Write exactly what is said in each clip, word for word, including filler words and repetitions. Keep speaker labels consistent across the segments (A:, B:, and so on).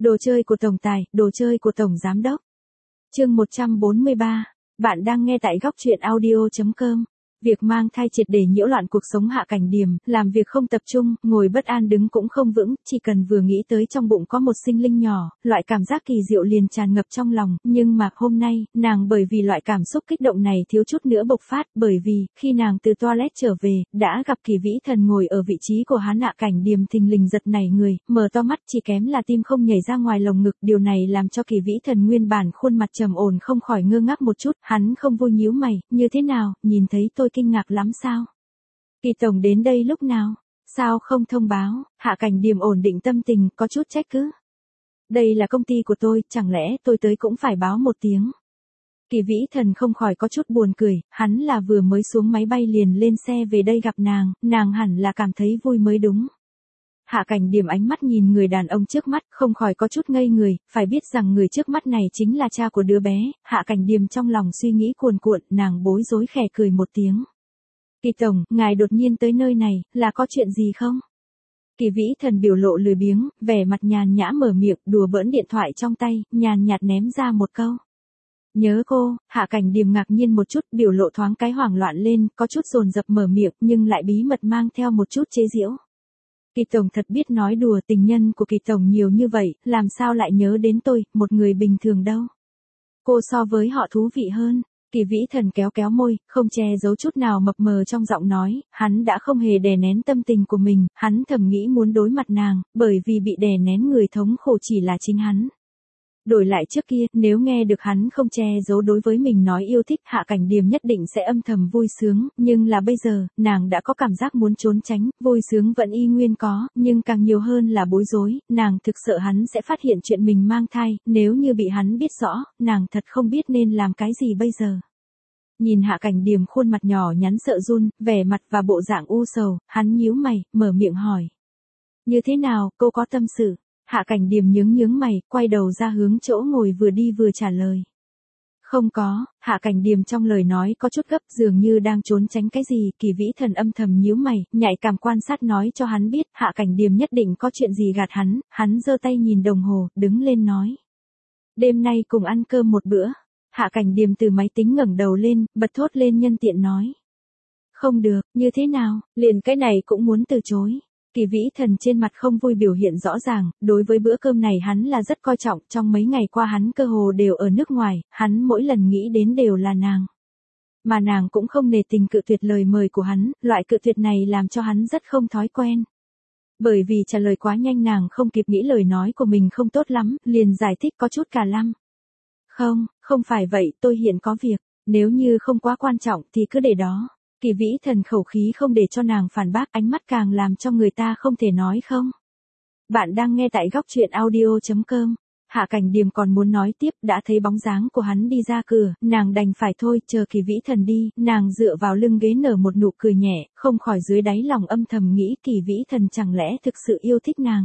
A: Đồ chơi của tổng tài, đồ chơi của tổng giám đốc. Chương một trăm bốn mươi ba, bạn đang nghe tại góc truyện audio chấm com. Việc mang thai triệt để nhiễu loạn cuộc sống Hạ Cảnh Điềm, làm việc không tập trung, ngồi bất an đứng cũng không vững, chỉ cần vừa nghĩ tới trong bụng có một sinh linh nhỏ, loại cảm giác kỳ diệu liền tràn ngập trong lòng, nhưng mà hôm nay, nàng bởi vì loại cảm xúc kích động này thiếu chút nữa bộc phát, bởi vì, khi nàng từ toilet trở về, đã gặp Kỳ Vĩ Thần ngồi ở vị trí của hắn. Hạ Cảnh Điềm thình lình giật nảy người, mở to mắt chỉ kém là tim không nhảy ra ngoài lồng ngực, điều này làm cho Kỳ Vĩ Thần nguyên bản khuôn mặt trầm ổn không khỏi ngơ ngác một chút, hắn không vui nhíu mày, như thế nào, nhìn thấy tôi kinh ngạc lắm sao? Kỳ tổng đến đây lúc nào? Sao không thông báo? Hạ Cảnh Điềm ổn định tâm tình, có chút trách cứ. Đây là công ty của tôi, chẳng lẽ tôi tới cũng phải báo một tiếng? Kỳ Vĩ Thần không khỏi có chút buồn cười, hắn là vừa mới xuống máy bay liền lên xe về đây gặp nàng, nàng hẳn là cảm thấy vui mới đúng. Hạ Cảnh Điềm ánh mắt nhìn người đàn ông trước mắt, không khỏi có chút ngây người, phải biết rằng người trước mắt này chính là cha của đứa bé. Hạ Cảnh Điềm trong lòng suy nghĩ cuồn cuộn, nàng bối rối khẽ cười một tiếng. Kỳ tổng, ngài đột nhiên tới nơi này, là có chuyện gì không? Kỳ Vĩ Thần biểu lộ lười biếng, vẻ mặt nhàn nhã mở miệng, đùa bỡn điện thoại trong tay, nhàn nhạt ném ra một câu. Nhớ cô. Hạ Cảnh Điềm ngạc nhiên một chút, biểu lộ thoáng cái hoảng loạn lên, có chút dồn dập mở miệng, nhưng lại bí mật mang theo một chút chế giễu. Kỳ tổng thật biết nói đùa, tình nhân của Kỳ tổng nhiều như vậy, làm sao lại nhớ đến tôi, một người bình thường đâu. Cô so với họ thú vị hơn. Kỳ Vĩ Thần kéo kéo môi, không che giấu chút nào mập mờ trong giọng nói, hắn đã không hề đè nén tâm tình của mình, hắn thầm nghĩ muốn đối mặt nàng, bởi vì bị đè nén người thống khổ chỉ là chính hắn. Đổi lại trước kia, nếu nghe được hắn không che giấu đối với mình nói yêu thích, Hạ Cảnh Điềm nhất định sẽ âm thầm vui sướng, nhưng là bây giờ, nàng đã có cảm giác muốn trốn tránh, vui sướng vẫn y nguyên có, nhưng càng nhiều hơn là bối rối, nàng thực sợ hắn sẽ phát hiện chuyện mình mang thai, nếu như bị hắn biết rõ, nàng thật không biết nên làm cái gì bây giờ. Nhìn Hạ Cảnh Điềm khuôn mặt nhỏ nhắn sợ run, vẻ mặt và bộ dạng u sầu, hắn nhíu mày, mở miệng hỏi. Như thế nào, cô có tâm sự? Hạ Cảnh Điềm nhướng nhướng mày, quay đầu ra hướng chỗ ngồi vừa đi vừa trả lời. Không có. Hạ Cảnh Điềm trong lời nói có chút gấp, dường như đang trốn tránh cái gì. Kỳ Vĩ Thần âm thầm nhíu mày, nhạy cảm quan sát nói cho hắn biết, Hạ Cảnh Điềm nhất định có chuyện gì gạt hắn, hắn giơ tay nhìn đồng hồ, đứng lên nói. Đêm nay cùng ăn cơm một bữa. Hạ Cảnh Điềm từ máy tính ngẩng đầu lên, bật thốt lên nhân tiện nói. Không được, như thế nào, liền cái này cũng muốn từ chối. Kỳ Vĩ Thần trên mặt không vui biểu hiện rõ ràng, đối với bữa cơm này hắn là rất coi trọng, trong mấy ngày qua hắn cơ hồ đều ở nước ngoài, hắn mỗi lần nghĩ đến đều là nàng. Mà nàng cũng không nề tình cự tuyệt lời mời của hắn, loại cự tuyệt này làm cho hắn rất không thói quen. Bởi vì trả lời quá nhanh nàng không kịp nghĩ lời nói của mình không tốt lắm, liền giải thích có chút cả lăm. Không, không phải vậy, tôi hiện có việc, nếu như không quá quan trọng thì cứ để đó. Kỳ Vĩ Thần khẩu khí không để cho nàng phản bác, ánh mắt càng làm cho người ta không thể nói không. Bạn đang nghe tại góc truyện audio chấm com. Hạ Cảnh Điềm còn muốn nói tiếp, đã thấy bóng dáng của hắn đi ra cửa, nàng đành phải thôi, chờ Kỳ Vĩ Thần đi, nàng dựa vào lưng ghế nở một nụ cười nhẹ, không khỏi dưới đáy lòng âm thầm nghĩ Kỳ Vĩ Thần chẳng lẽ thực sự yêu thích nàng.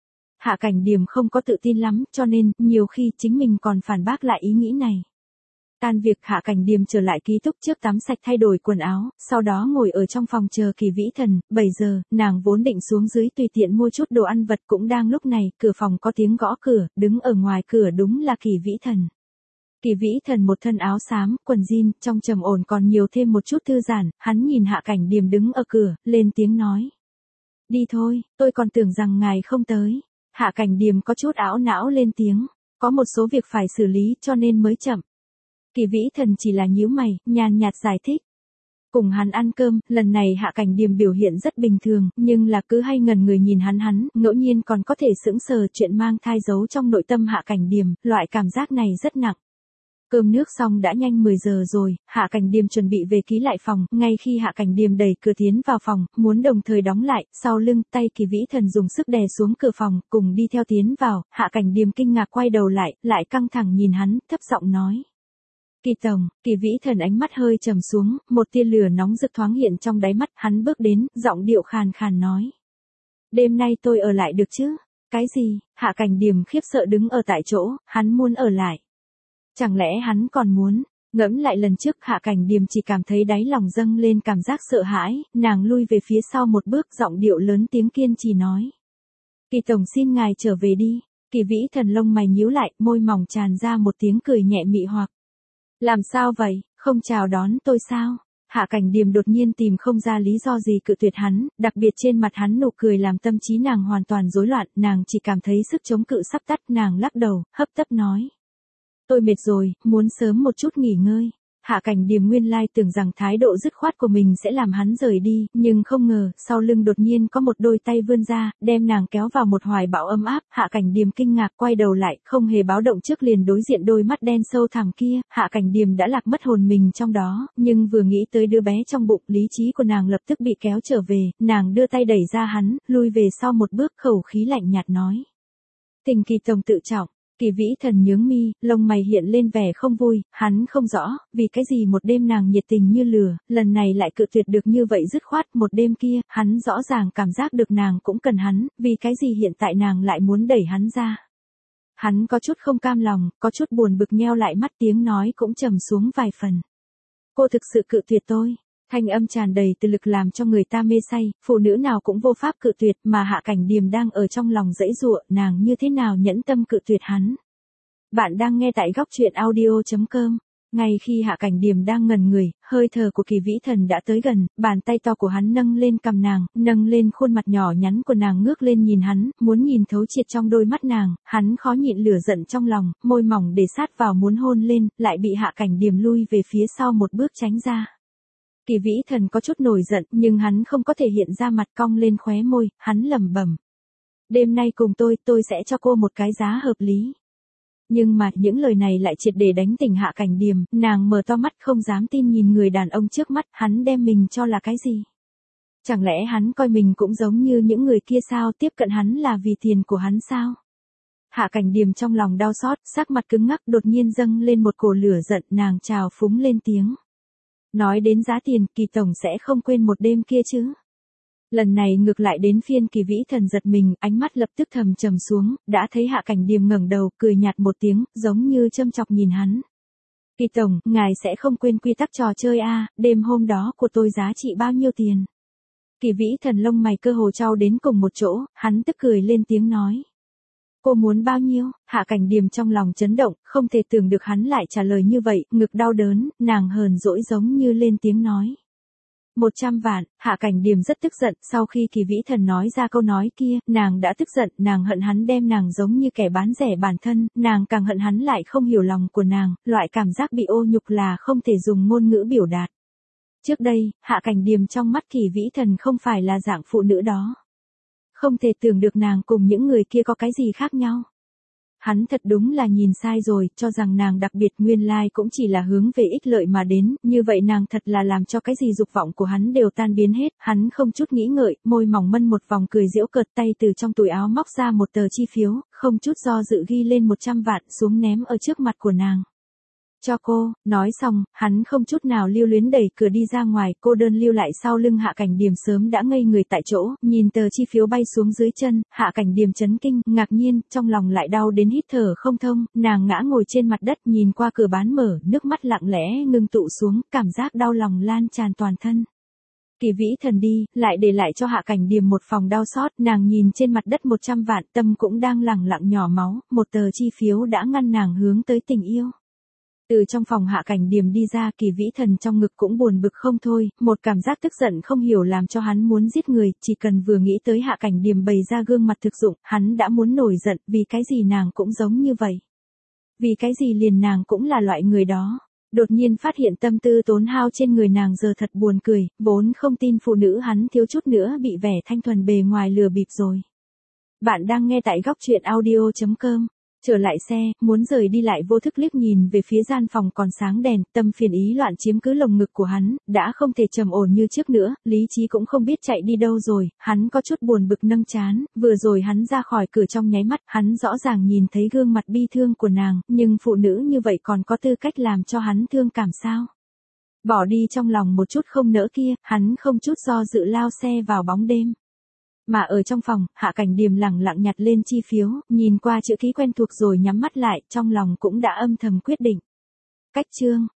A: Hạ Cảnh Điềm không có tự tin lắm, cho nên, nhiều khi chính mình còn phản bác lại ý nghĩ này. Tan việc, Hạ Cảnh Điềm trở lại ký túc trước tắm sạch thay đổi quần áo, sau đó ngồi ở trong phòng chờ Kỳ Vĩ Thần. Bảy giờ, nàng vốn định xuống dưới tùy tiện mua chút đồ ăn vặt, cũng đang lúc này, cửa phòng có tiếng gõ cửa, đứng ở ngoài cửa đúng là Kỳ Vĩ Thần. Kỳ Vĩ Thần một thân áo xám, quần jean, trong trầm ổn còn nhiều thêm một chút thư giãn, hắn nhìn Hạ Cảnh Điềm đứng ở cửa, lên tiếng nói. Đi thôi, tôi còn tưởng rằng ngài không tới. Hạ Cảnh Điềm có chút ảo não lên tiếng, có một số việc phải xử lý cho nên mới chậm. Kỳ Vĩ Thần chỉ là nhíu mày, nhàn nhạt giải thích. Cùng hắn ăn cơm, lần này Hạ Cảnh Điềm biểu hiện rất bình thường, nhưng là cứ hay ngẩn người nhìn hắn hắn, ngẫu nhiên còn có thể sững sờ, chuyện mang thai giấu trong nội tâm Hạ Cảnh Điềm, loại cảm giác này rất nặng. Cơm nước xong đã nhanh mười giờ rồi, Hạ Cảnh Điềm chuẩn bị về ký lại phòng, ngay khi Hạ Cảnh Điềm đẩy cửa tiến vào phòng, muốn đồng thời đóng lại, sau lưng, tay Kỳ Vĩ Thần dùng sức đè xuống cửa phòng, cùng đi theo tiến vào, Hạ Cảnh Điềm kinh ngạc quay đầu lại, lại căng thẳng nhìn hắn, thấp giọng nói. Kỳ tổng. Kỳ Vĩ Thần ánh mắt hơi trầm xuống, một tia lửa nóng rực thoáng hiện trong đáy mắt, hắn bước đến, giọng điệu khàn khàn nói. Đêm nay tôi ở lại được chứ? Cái gì? Hạ Cảnh Điềm khiếp sợ đứng ở tại chỗ, hắn muốn ở lại. Chẳng lẽ hắn còn muốn? Ngẫm lại lần trước Hạ Cảnh Điềm chỉ cảm thấy đáy lòng dâng lên cảm giác sợ hãi, nàng lui về phía sau một bước, giọng điệu lớn tiếng kiên trì nói. Kỳ tổng xin ngài trở về đi. Kỳ Vĩ Thần lông mày nhíu lại, môi mỏng tràn ra một tiếng cười nhẹ mị hoặc. Làm sao vậy, không chào đón tôi sao? Hạ Cảnh Điềm đột nhiên tìm không ra lý do gì cự tuyệt hắn, đặc biệt trên mặt hắn nụ cười làm tâm trí nàng hoàn toàn rối loạn, nàng chỉ cảm thấy sức chống cự sắp tắt, nàng lắc đầu, hấp tấp nói. Tôi mệt rồi, muốn sớm một chút nghỉ ngơi. Hạ Cảnh Điềm nguyên lai tưởng rằng thái độ dứt khoát của mình sẽ làm hắn rời đi, nhưng không ngờ, sau lưng đột nhiên có một đôi tay vươn ra, đem nàng kéo vào một hoài bão ấm áp. Hạ Cảnh Điềm kinh ngạc quay đầu lại, không hề báo động trước liền đối diện đôi mắt đen sâu thẳm kia. Hạ Cảnh Điềm đã lạc mất hồn mình trong đó, nhưng vừa nghĩ tới đứa bé trong bụng, lý trí của nàng lập tức bị kéo trở về, nàng đưa tay đẩy ra hắn, lui về sau một bước, khẩu khí lạnh nhạt nói. Tình Kỳ Tổng tự trọng. Kỳ Vĩ Thần nhướng mi, lông mày hiện lên vẻ không vui, hắn không rõ, vì cái gì một đêm nàng nhiệt tình như lửa, lần này lại cự tuyệt được như vậy dứt khoát, một đêm kia, hắn rõ ràng cảm giác được nàng cũng cần hắn, vì cái gì hiện tại nàng lại muốn đẩy hắn ra. Hắn có chút không cam lòng, có chút buồn bực nheo lại mắt, tiếng nói cũng trầm xuống vài phần. Cô thực sự cự tuyệt tôi. Thanh âm tràn đầy từ lực làm cho người ta mê say, phụ nữ nào cũng vô pháp cự tuyệt, mà Hạ Cảnh Điềm đang ở trong lòng dãy giụa, nàng như thế nào nhẫn tâm cự tuyệt hắn. Bạn đang nghe tại góc truyện audio chấm com. Ngay khi Hạ Cảnh Điềm đang ngẩn người, hơi thở của Kỳ Vĩ Thần đã tới gần, bàn tay to của hắn nâng lên cằm nàng, nâng lên khuôn mặt nhỏ nhắn của nàng, ngước lên nhìn hắn, muốn nhìn thấu triệt trong đôi mắt nàng, hắn khó nhịn lửa giận trong lòng, môi mỏng để sát vào muốn hôn lên, lại bị Hạ Cảnh Điềm lui về phía sau một bước tránh ra. Kỳ Vĩ Thần có chút nổi giận, nhưng hắn không có thể hiện ra mặt, cong lên khóe môi, hắn lẩm bẩm. Đêm nay cùng tôi, tôi sẽ cho cô một cái giá hợp lý. Nhưng mà, những lời này lại triệt để đánh tỉnh Hạ Cảnh Điềm, nàng mở to mắt không dám tin nhìn người đàn ông trước mắt, hắn đem mình cho là cái gì? Chẳng lẽ hắn coi mình cũng giống như những người kia sao, tiếp cận hắn là vì tiền của hắn sao? Hạ Cảnh Điềm trong lòng đau xót, sắc mặt cứng ngắc, đột nhiên dâng lên một cổ lửa giận, nàng trào phúng lên tiếng. Nói đến giá tiền, Kỳ Tổng sẽ không quên một đêm kia chứ. Lần này ngược lại đến phiên Kỳ Vĩ Thần giật mình, ánh mắt lập tức thầm trầm xuống, đã thấy Hạ Cảnh Điềm ngẩng đầu, cười nhạt một tiếng, giống như châm chọc nhìn hắn. Kỳ Tổng, ngài sẽ không quên quy tắc trò chơi a, đêm hôm đó của tôi giá trị bao nhiêu tiền? Kỳ Vĩ Thần lông mày cơ hồ trao đến cùng một chỗ, hắn tức cười lên tiếng nói. Cô muốn bao nhiêu? Hạ Cảnh Điềm trong lòng chấn động, không thể tưởng được hắn lại trả lời như vậy, ngực đau đớn, nàng hờn dỗi giống như lên tiếng nói. Một trăm vạn, Hạ Cảnh Điềm rất tức giận, sau khi Kỳ Vĩ Thần nói ra câu nói kia, nàng đã tức giận, nàng hận hắn đem nàng giống như kẻ bán rẻ bản thân, nàng càng hận hắn lại không hiểu lòng của nàng, loại cảm giác bị ô nhục là không thể dùng ngôn ngữ biểu đạt. Trước đây, Hạ Cảnh Điềm trong mắt Kỳ Vĩ Thần không phải là dạng phụ nữ đó. Không thể tưởng được nàng cùng những người kia có cái gì khác nhau. Hắn thật đúng là nhìn sai rồi, cho rằng nàng đặc biệt, nguyên lai cũng chỉ là hướng về ích lợi mà đến, như vậy nàng thật là làm cho cái gì dục vọng của hắn đều tan biến hết, hắn không chút nghĩ ngợi, môi mỏng mân một vòng cười giễu cợt, tay từ trong túi áo móc ra một tờ chi phiếu, không chút do dự ghi lên một trăm vạn xuống ném ở trước mặt của nàng. Cho cô, nói xong, hắn không chút nào lưu luyến đẩy cửa đi ra ngoài, cô đơn lưu lại sau lưng. Hạ Cảnh Điềm sớm đã ngây người tại chỗ, nhìn tờ chi phiếu bay xuống dưới chân, Hạ Cảnh Điềm chấn kinh, ngạc nhiên, trong lòng lại đau đến hít thở không thông, nàng ngã ngồi trên mặt đất nhìn qua cửa bán mở, nước mắt lặng lẽ ngưng tụ xuống, cảm giác đau lòng lan tràn toàn thân. Kỳ Vĩ Thần đi, lại để lại cho Hạ Cảnh Điềm một phòng đau xót, nàng nhìn trên mặt đất một trăm vạn, tâm cũng đang lẳng lặng nhỏ máu, một tờ chi phiếu đã ngăn nàng hướng tới tình yêu. Từ trong phòng Hạ Cảnh Điềm đi ra, Kỳ Vĩ Thần trong ngực cũng buồn bực không thôi, một cảm giác tức giận không hiểu làm cho hắn muốn giết người, chỉ cần vừa nghĩ tới Hạ Cảnh Điềm bày ra gương mặt thực dụng, hắn đã muốn nổi giận, vì cái gì nàng cũng giống như vậy. Vì cái gì liền nàng cũng là loại người đó. Đột nhiên phát hiện tâm tư tốn hao trên người nàng giờ thật buồn cười, vốn không tin phụ nữ hắn thiếu chút nữa bị vẻ thanh thuần bề ngoài lừa bịp rồi. Bạn đang nghe tại góc truyện audio chấm com. Trở lại xe, muốn rời đi lại vô thức liếc nhìn về phía gian phòng còn sáng đèn, tâm phiền ý loạn chiếm cứ lồng ngực của hắn, đã không thể trầm ổn như trước nữa, lý trí cũng không biết chạy đi đâu rồi, hắn có chút buồn bực nâng trán, vừa rồi hắn ra khỏi cửa trong nháy mắt, hắn rõ ràng nhìn thấy gương mặt bi thương của nàng, nhưng phụ nữ như vậy còn có tư cách làm cho hắn thương cảm sao? Bỏ đi trong lòng một chút không nỡ kia, hắn không chút do dự lao xe vào bóng đêm. Mà ở trong phòng, Hạ Cảnh Điềm lẳng lặng nhặt lên chi phiếu, nhìn qua chữ ký quen thuộc rồi nhắm mắt lại, trong lòng cũng đã âm thầm quyết định. Cách chương.